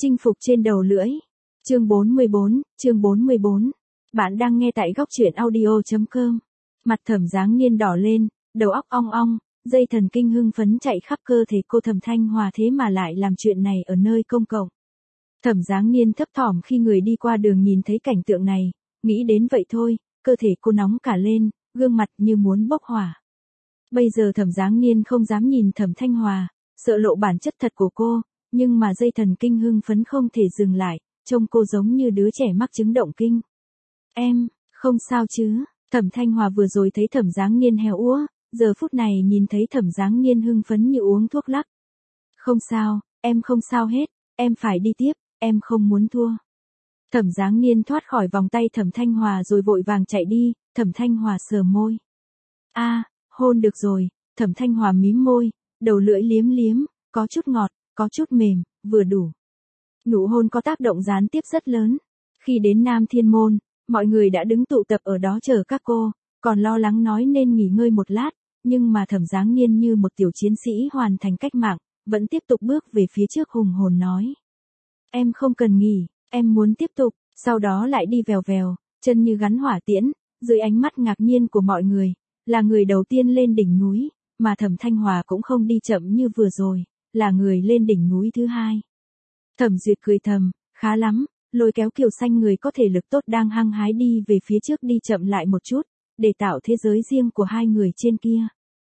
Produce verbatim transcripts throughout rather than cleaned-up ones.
Chinh phục trên đầu lưỡi. Chương bốn mươi bốn, chương bốn mươi bốn. Bạn đang nghe tại góc truyện audio chấm com. Mặt Thẩm Giáng Niên đỏ lên, đầu óc ong ong, dây thần kinh hưng phấn chạy khắp cơ thể cô. Thẩm Thanh Hòa thế mà lại làm chuyện này ở nơi công cộng. Thẩm Giáng Niên thấp thỏm khi người đi qua đường nhìn thấy cảnh tượng này, nghĩ đến vậy thôi, cơ thể cô nóng cả lên, gương mặt như muốn bốc hỏa. Bây giờ Thẩm Giáng Niên không dám nhìn Thẩm Thanh Hòa, sợ lộ bản chất thật của cô, nhưng mà dây thần kinh hưng phấn không thể dừng lại, trông cô giống như đứa trẻ mắc chứng động kinh. Em, không sao chứ? Thẩm Thanh Hòa vừa rồi thấy Thẩm Giáng Niên héo úa, giờ phút này nhìn thấy Thẩm Giáng Niên hưng phấn như uống thuốc lắc. Không sao, em không sao hết, em phải đi tiếp, em không muốn thua. Thẩm Giáng Niên thoát khỏi vòng tay Thẩm Thanh Hòa rồi vội vàng chạy đi. Thẩm Thanh Hòa sờ môi. A, à, hôn được rồi. Thẩm Thanh Hòa mím môi, đầu lưỡi liếm liếm, có chút ngọt, có chút mềm, vừa đủ. Nụ hôn có tác động gián tiếp rất lớn. Khi đến Nam Thiên Môn, mọi người đã đứng tụ tập ở đó chờ các cô, còn lo lắng nói nên nghỉ ngơi một lát, nhưng mà Thẩm Giáng Niên như một tiểu chiến sĩ hoàn thành cách mạng, vẫn tiếp tục bước về phía trước hùng hồn nói. Em không cần nghỉ, em muốn tiếp tục, sau đó lại đi vèo vèo, chân như gắn hỏa tiễn, dưới ánh mắt ngạc nhiên của mọi người, là người đầu tiên lên đỉnh núi, mà Thẩm Thanh Hòa cũng không đi chậm như vừa rồi, là người lên đỉnh núi thứ hai. Thẩm Duyệt cười thầm, khá lắm, lôi kéo Kiều Xanh người có thể lực tốt đang hăng hái đi về phía trước đi chậm lại một chút, để tạo thế giới riêng của hai người trên kia.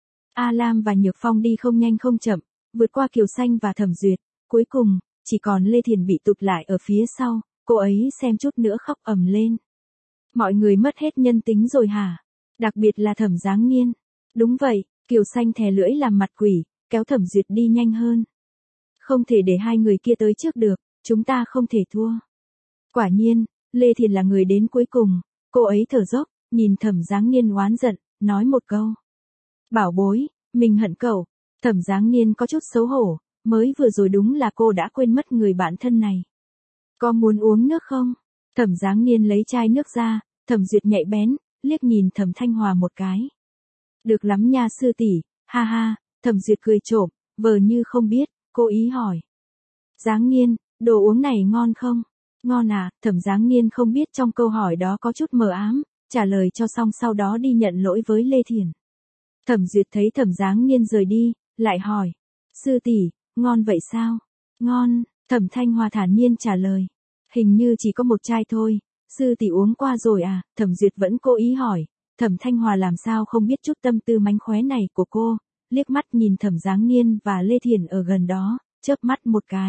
A Lam và Nhược Phong đi không nhanh không chậm, vượt qua Kiều Xanh và Thẩm Duyệt, cuối cùng, chỉ còn Lê Thiền bị tụt lại ở phía sau, cô ấy xem chút nữa khóc ầm lên. Mọi người mất hết nhân tính rồi hả? Đặc biệt là Thẩm Giáng Niên. Đúng vậy, Kiều Xanh thè lưỡi làm mặt quỷ, kéo Thẩm Duyệt đi nhanh hơn. Không thể để hai người kia tới trước được, chúng ta không thể thua. Quả nhiên, Lê Thiền là người đến cuối cùng, cô ấy thở dốc, nhìn Thẩm Giáng Niên oán giận, nói một câu. Bảo bối, mình hận cậu. Thẩm Giáng Niên có chút xấu hổ, mới vừa rồi đúng là cô đã quên mất người bạn thân này. Có muốn uống nước không? Thẩm Giáng Niên lấy chai nước ra, Thẩm Duyệt nhạy bén, liếc nhìn Thẩm Thanh Hòa một cái. Được lắm nha sư tỷ, ha ha, Thẩm Duyệt cười trộm, vờ như không biết, cô ý hỏi. Giáng Niên, đồ uống này ngon không? Ngon à, Thẩm Giáng Niên không biết trong câu hỏi đó có chút mờ ám, trả lời cho xong sau đó đi nhận lỗi với Lê Thiền. Thẩm Duyệt thấy Thẩm Giáng Niên rời đi, lại hỏi. Sư tỷ, ngon vậy sao? Ngon, Thẩm Thanh Hòa thản nhiên trả lời. Hình như chỉ có một chai thôi, sư tỷ uống qua rồi à? Thẩm Duyệt vẫn cố ý hỏi. Thẩm Thanh Hòa làm sao không biết chút tâm tư mánh khóe này của cô, liếc mắt nhìn Thẩm Giáng Niên và Lê Thiền ở gần đó, chớp mắt một cái.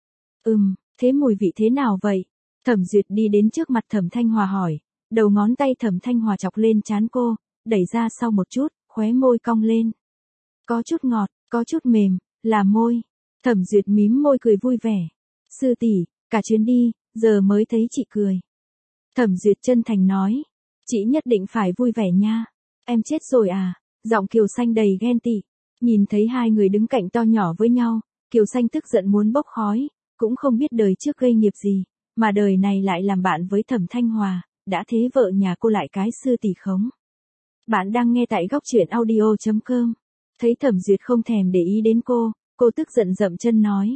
Ừm, thế mùi vị thế nào vậy? Thẩm Duyệt đi đến trước mặt Thẩm Thanh Hòa hỏi, đầu ngón tay Thẩm Thanh Hòa chọc lên trán cô, đẩy ra sau một chút, khóe môi cong lên. Có chút ngọt, có chút mềm, là môi. Thẩm Duyệt mím môi cười vui vẻ. Sư tỷ, cả chuyến đi, giờ mới thấy chị cười. Thẩm Duyệt chân thành nói, chị nhất định phải vui vẻ nha. Em chết rồi à? Giọng Kiều Xanh đầy ghen tị. Nhìn thấy hai người đứng cạnh to nhỏ với nhau, Kiều Xanh tức giận muốn bốc khói, cũng không biết đời trước gây nghiệp gì, mà đời này lại làm bạn với Thẩm Thanh Hòa, đã thế vợ nhà cô lại cái sư tỷ khống. Bạn đang nghe tại góc truyện audio chấm com. Thấy Thẩm Duyệt không thèm để ý đến cô, cô tức giận dậm chân nói.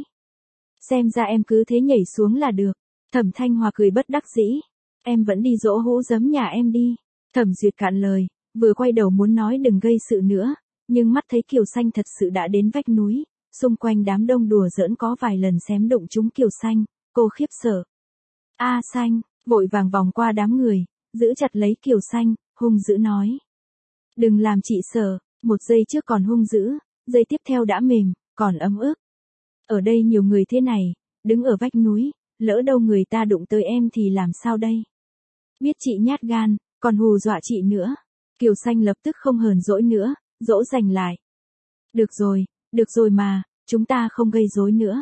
Xem ra em cứ thế nhảy xuống là được. Thẩm Thanh Hòa cười bất đắc dĩ. Em vẫn đi dỗ hũ giấm nhà em đi. Thẩm Duyệt cạn lời, vừa quay đầu muốn nói đừng gây sự nữa, nhưng mắt thấy Kiều Xanh thật sự đã đến vách núi, xung quanh đám đông đùa giỡn có vài lần xém đụng trúng Kiều Xanh, cô khiếp sợ. A Xanh, vội vàng vòng qua đám người, giữ chặt lấy Kiều Xanh, hung dữ nói. Đừng làm chị sợ, một giây trước còn hung dữ, giây tiếp theo đã mềm, còn ấm ức. Ở đây nhiều người thế này, đứng ở vách núi, lỡ đâu người ta đụng tới em thì làm sao đây? Biết chị nhát gan, còn hù dọa chị nữa. Kiều Xanh lập tức không hờn dỗi nữa, dỗ dành lại. Được rồi, được rồi mà, chúng ta không gây rối nữa.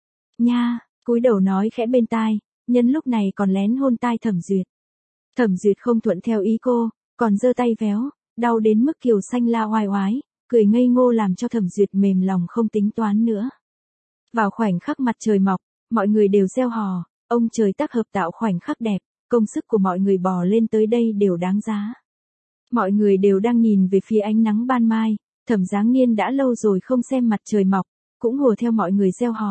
Nha, cúi đầu nói khẽ bên tai, nhân lúc này còn lén hôn tai Thẩm Duyệt. Thẩm Duyệt không thuận theo ý cô, còn giơ tay véo, đau đến mức Kiều Xanh la oai oái, cười ngây ngô làm cho Thẩm Duyệt mềm lòng không tính toán nữa. Vào khoảnh khắc mặt trời mọc, mọi người đều reo hò, ông trời tác hợp tạo khoảnh khắc đẹp, công sức của mọi người bò lên tới đây đều đáng giá. Mọi người đều đang nhìn về phía ánh nắng ban mai, Thẩm Giáng Niên đã lâu rồi không xem mặt trời mọc, cũng hùa theo mọi người reo hò,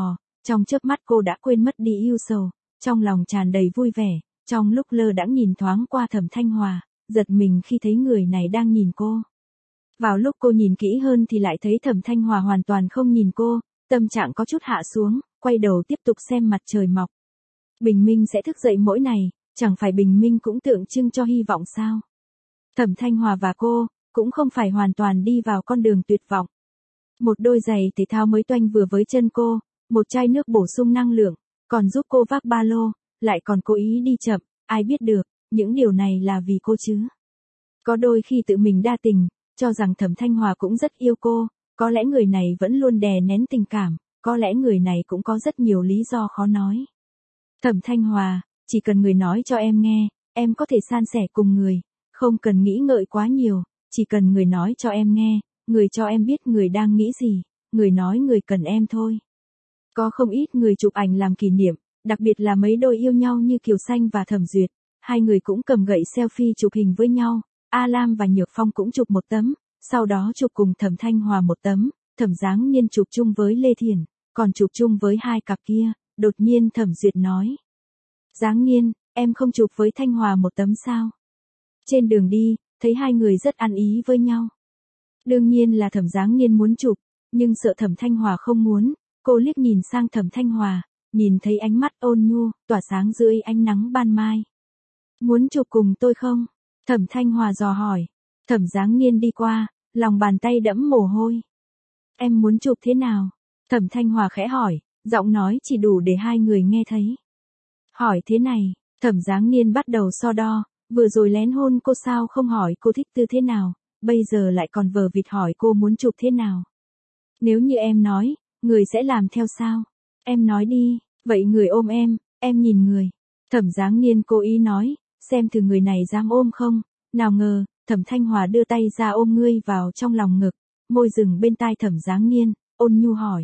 Trong chớp mắt cô đã quên mất đi ưu sầu, trong lòng tràn đầy vui vẻ, trong lúc lơ đãng nhìn thoáng qua Thẩm Thanh Hòa, giật mình khi thấy người này đang nhìn cô. Vào lúc cô nhìn kỹ hơn thì lại thấy Thẩm Thanh Hòa hoàn toàn không nhìn cô, tâm trạng có chút hạ xuống, quay đầu tiếp tục xem mặt trời mọc. Bình minh sẽ thức dậy mỗi ngày, chẳng phải bình minh cũng tượng trưng cho hy vọng sao? Thẩm Thanh Hòa và cô, cũng không phải hoàn toàn đi vào con đường tuyệt vọng. Một đôi giày thể thao mới toanh vừa với chân cô, một chai nước bổ sung năng lượng, còn giúp cô vác ba lô, lại còn cố ý đi chậm, ai biết được, những điều này là vì cô chứ. Có đôi khi tự mình đa tình, cho rằng Thẩm Thanh Hòa cũng rất yêu cô, có lẽ người này vẫn luôn đè nén tình cảm, có lẽ người này cũng có rất nhiều lý do khó nói. Thẩm Thanh Hòa, chỉ cần người nói cho em nghe, em có thể san sẻ cùng người, không cần nghĩ ngợi quá nhiều, chỉ cần người nói cho em nghe, người cho em biết người đang nghĩ gì, người nói người cần em thôi. Có không ít người chụp ảnh làm kỷ niệm, đặc biệt là mấy đôi yêu nhau như Kiều Xanh và Thẩm Duyệt, hai người cũng cầm gậy selfie chụp hình với nhau, A Lam và Nhược Phong cũng chụp một tấm, sau đó chụp cùng Thẩm Thanh Hòa một tấm, Thẩm Giáng Niên chụp chung với Lê Thiển, còn chụp chung với hai cặp kia, đột nhiên Thẩm Duyệt nói. Giáng Niên, em không chụp với Thanh Hòa một tấm sao? Trên đường đi, thấy hai người rất ăn ý với nhau. Đương nhiên là Thẩm Giáng Niên muốn chụp, nhưng sợ Thẩm Thanh Hòa không muốn, cô liếc nhìn sang Thẩm Thanh Hòa, nhìn thấy ánh mắt ôn nhu, tỏa sáng dưới ánh nắng ban mai. Muốn chụp cùng tôi không? Thẩm Thanh Hòa dò hỏi. Thẩm Giáng Niên đi qua, lòng bàn tay đẫm mồ hôi. Em muốn chụp thế nào? Thẩm Thanh Hòa khẽ hỏi, giọng nói chỉ đủ để hai người nghe thấy. Hỏi thế này, Thẩm Giáng Niên bắt đầu so đo, vừa rồi lén hôn cô sao không hỏi cô thích tư thế nào, bây giờ lại còn vờ vịt hỏi cô muốn chụp thế nào. Nếu như em nói, người sẽ làm theo sao? Em nói đi, vậy người ôm em, em nhìn người. Thẩm Giáng Niên cố ý nói, xem thử người này dám ôm không, nào ngờ, Thẩm Thanh Hòa đưa tay ra ôm ngươi vào trong lòng ngực, môi dừng bên tai Thẩm Giáng Niên, ôn nhu hỏi.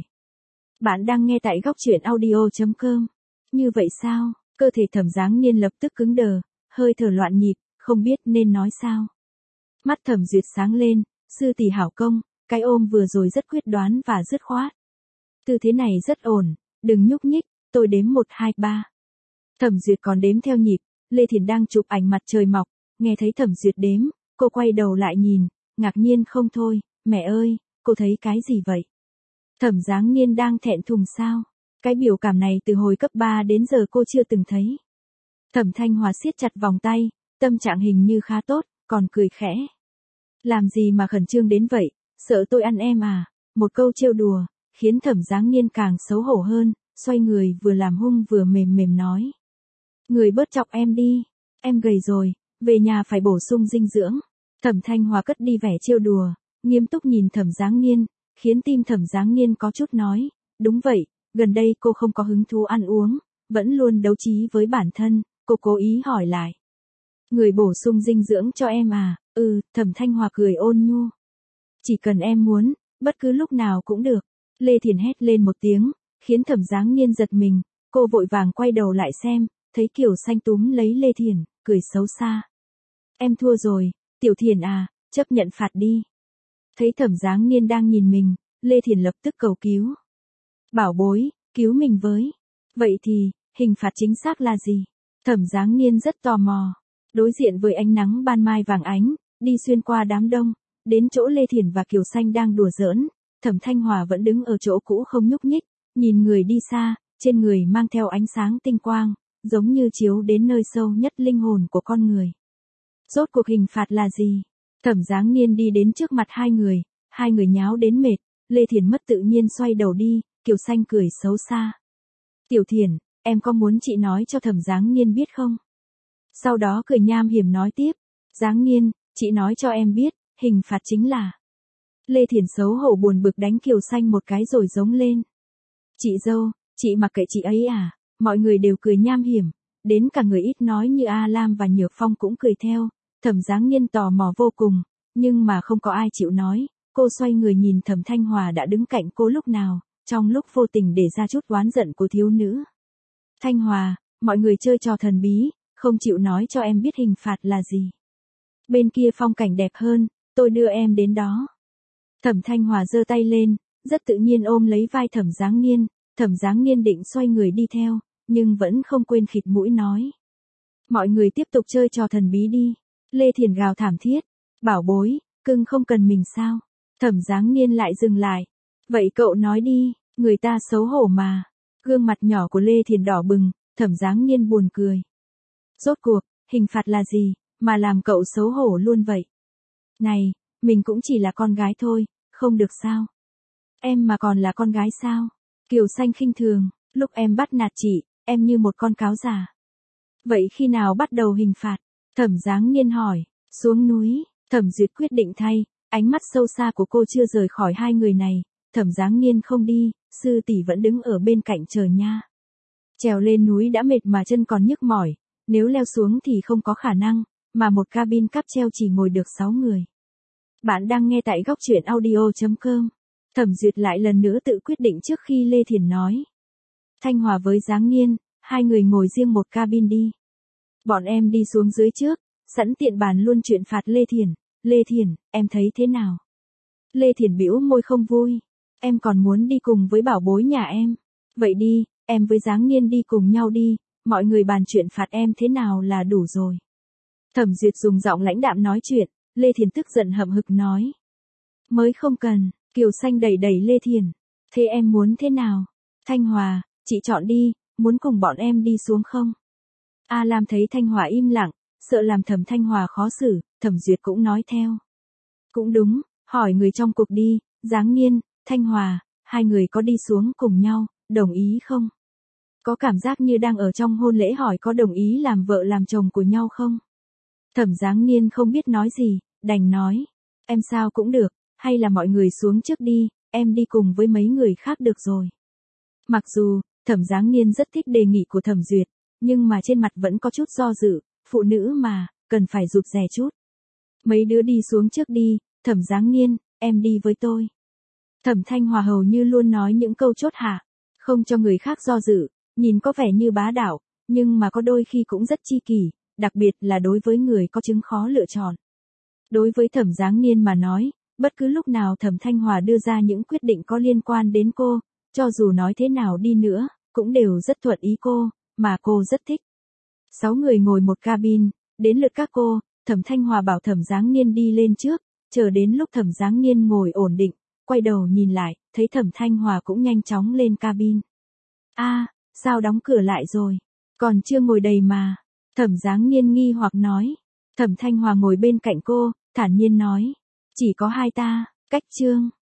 Bạn đang nghe tại góc truyện audio chấm com. Như vậy sao? Cơ thể Thẩm Giáng Niên lập tức cứng đờ, hơi thở loạn nhịp, không biết nên nói sao. Mắt Thẩm Duyệt sáng lên, sư tỷ hảo công, cái ôm vừa rồi rất quyết đoán và dứt khoát. Tư thế này rất ổn, đừng nhúc nhích, tôi đếm một hai ba. Thẩm Duyệt còn đếm theo nhịp, Lê Thiển đang chụp ảnh mặt trời mọc, nghe thấy Thẩm Duyệt đếm, cô quay đầu lại nhìn, ngạc nhiên không thôi, mẹ ơi, cô thấy cái gì vậy? Thẩm Giáng Niên đang thẹn thùng sao? Cái biểu cảm này từ hồi cấp ba đến giờ cô chưa từng thấy. Thẩm Thanh Hòa siết chặt vòng tay, tâm trạng hình như khá tốt, còn cười khẽ. Làm gì mà khẩn trương đến vậy, sợ tôi ăn em à? Một câu trêu đùa, khiến Thẩm Giáng Niên càng xấu hổ hơn, xoay người vừa làm hung vừa mềm mềm nói. Người bớt chọc em đi, em gầy rồi, về nhà phải bổ sung dinh dưỡng. Thẩm Thanh Hòa cất đi vẻ trêu đùa, nghiêm túc nhìn Thẩm Giáng Niên, khiến tim Thẩm Giáng Niên có chút nói, đúng vậy, gần đây cô không có hứng thú ăn uống, vẫn luôn đấu trí với bản thân, cô cố ý hỏi lại. Người bổ sung dinh dưỡng cho em à? Ừ, Thẩm Thanh Hòa cười ôn nhu. Chỉ cần em muốn, bất cứ lúc nào cũng được. Lê Thiển hét lên một tiếng, khiến Thẩm Giáng Niên giật mình, cô vội vàng quay đầu lại xem, thấy Kiều Xanh túm lấy Lê Thiển, cười xấu xa. Em thua rồi, Tiểu Thiển à, chấp nhận phạt đi. Thấy Thẩm Giáng Niên đang nhìn mình, Lê Thiển lập tức cầu cứu. Bảo bối, cứu mình với. Vậy thì, hình phạt chính xác là gì? Thẩm Giáng Niên rất tò mò. Đối diện với ánh nắng ban mai vàng ánh, đi xuyên qua đám đông, đến chỗ Lê Thiển và Kiều Xanh đang đùa giỡn, Thẩm Thanh Hòa vẫn đứng ở chỗ cũ không nhúc nhích, nhìn người đi xa, trên người mang theo ánh sáng tinh quang, giống như chiếu đến nơi sâu nhất linh hồn của con người. Rốt cuộc hình phạt là gì? Thẩm Giáng Niên đi đến trước mặt hai người, hai người nháo đến mệt, Lê Thiển mất tự nhiên xoay đầu đi, Kiều Xanh cười xấu xa. Tiểu Thiển, em có muốn chị nói cho Thẩm Giáng Niên biết không? Sau đó cười nham hiểm nói tiếp, Giáng Niên, chị nói cho em biết, hình phạt chính là. Lê Thiển xấu hổ buồn bực đánh Kiều Xanh một cái rồi giống lên. Chị dâu, chị mặc kệ chị ấy à? Mọi người đều cười nham hiểm, đến cả người ít nói như A Lam và Nhược Phong cũng cười theo, Thẩm Giáng Niên tò mò vô cùng, nhưng mà không có ai chịu nói, cô xoay người nhìn Thẩm Thanh Hòa đã đứng cạnh cô lúc nào, trong lúc vô tình để ra chút oán giận của thiếu nữ. Thanh Hòa, mọi người chơi trò thần bí, không chịu nói cho em biết hình phạt là gì. Bên kia phong cảnh đẹp hơn, tôi đưa em đến đó. Thẩm Thanh Hòa giơ tay lên, rất tự nhiên ôm lấy vai Thẩm Giáng Niên, Thẩm Giáng Niên định xoay người đi theo, nhưng vẫn không quên khịt mũi nói. Mọi người tiếp tục chơi trò thần bí đi. Lê Thiền gào thảm thiết. Bảo bối, cưng không cần mình sao? Thẩm Giáng Niên lại dừng lại. Vậy cậu nói đi, người ta xấu hổ mà. Gương mặt nhỏ của Lê Thiền đỏ bừng, Thẩm Giáng Niên buồn cười. Rốt cuộc, hình phạt là gì, mà làm cậu xấu hổ luôn vậy? Này, mình cũng chỉ là con gái thôi, không được sao? Em mà còn là con gái sao? Kiều Xanh khinh thường, lúc em bắt nạt chị, em như một con cáo già. Vậy khi nào bắt đầu hình phạt? Thẩm Giáng Niên hỏi. Xuống núi, Thẩm Duyệt quyết định thay, ánh mắt sâu xa của cô chưa rời khỏi hai người này. Thẩm Giáng Niên không đi, sư tỷ vẫn đứng ở bên cạnh chờ nha. Trèo lên núi đã mệt mà chân còn nhức mỏi, nếu leo xuống thì không có khả năng, mà một cabin cáp treo chỉ ngồi được sáu người. Bạn đang nghe tại góc truyện audio chấm com. Thẩm Duyệt lại lần nữa tự quyết định trước khi Lê Thiền nói. Thanh Hòa với Giáng Niên, hai người ngồi riêng một cabin đi. Bọn em đi xuống dưới trước, sẵn tiện bàn luôn chuyện phạt Lê Thiền. Lê Thiền, em thấy thế nào? Lê Thiền bĩu môi không vui. Em còn muốn đi cùng với bảo bối nhà em. Vậy đi, em với Giáng Niên đi cùng nhau đi, mọi người bàn chuyện phạt em thế nào là đủ rồi. Thẩm Duyệt dùng giọng lãnh đạm nói chuyện, Lê Thiền tức giận hậm hực nói. Mới không cần, Kiều Xanh đẩy đẩy Lê Thiền. Thế em muốn thế nào? Thanh Hòa, chị chọn đi, muốn cùng bọn em đi xuống không? A Lam thấy Thanh Hòa im lặng, sợ làm Thẩm Thanh Hòa khó xử, Thẩm Duyệt cũng nói theo. Cũng đúng, hỏi người trong cuộc đi, Giáng Niên, Thanh Hòa, hai người có đi xuống cùng nhau, đồng ý không? Có cảm giác như đang ở trong hôn lễ, hỏi có đồng ý làm vợ làm chồng của nhau không? Thẩm Giáng Niên không biết nói gì, đành nói. Em sao cũng được, hay là mọi người xuống trước đi, em đi cùng với mấy người khác được rồi. Mặc dù, Thẩm Giáng Niên rất thích đề nghị của Thẩm Duyệt, nhưng mà trên mặt vẫn có chút do dự, phụ nữ mà, cần phải rụt rè chút. Mấy đứa đi xuống trước đi, Thẩm Giáng Niên, em đi với tôi. Thẩm Thanh Hòa hầu như luôn nói những câu chốt hạ, không cho người khác do dự, nhìn có vẻ như bá đạo, nhưng mà có đôi khi cũng rất chi kỷ, đặc biệt là đối với người có chứng khó lựa chọn. Đối với Thẩm Giáng Niên mà nói, bất cứ lúc nào Thẩm Thanh Hòa đưa ra những quyết định có liên quan đến cô, cho dù nói thế nào đi nữa, cũng đều rất thuận ý cô, mà cô rất thích. Sáu người ngồi một cabin, đến lượt các cô, Thẩm Thanh Hòa bảo Thẩm Giáng Niên đi lên trước, chờ đến lúc Thẩm Giáng Niên ngồi ổn định, quay đầu nhìn lại, thấy Thẩm Thanh Hòa cũng nhanh chóng lên cabin. A, à, sao đóng cửa lại rồi? Còn chưa ngồi đầy mà. Thẩm Giáng Niên nghi hoặc nói. Thẩm Thanh Hòa ngồi bên cạnh cô, thản nhiên nói. Chỉ có hai ta, cách chương.